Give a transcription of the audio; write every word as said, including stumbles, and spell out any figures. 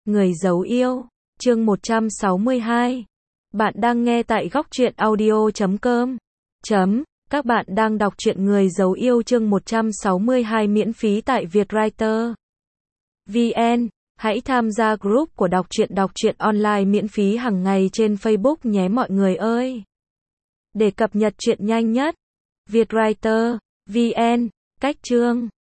Người dấu yêu, chương một trăm sáu mươi hai. Bạn đang nghe tại góc truyện audio chấm com. Chấm, các bạn đang đọc truyện Người dấu yêu chương một trăm sáu mươi hai miễn phí tại Vietwriter vê en. Hãy tham gia group của đọc truyện đọc truyện online miễn phí hàng ngày trên Facebook nhé mọi người ơi. Để cập nhật truyện nhanh nhất, Vietwriter vê en, cách chương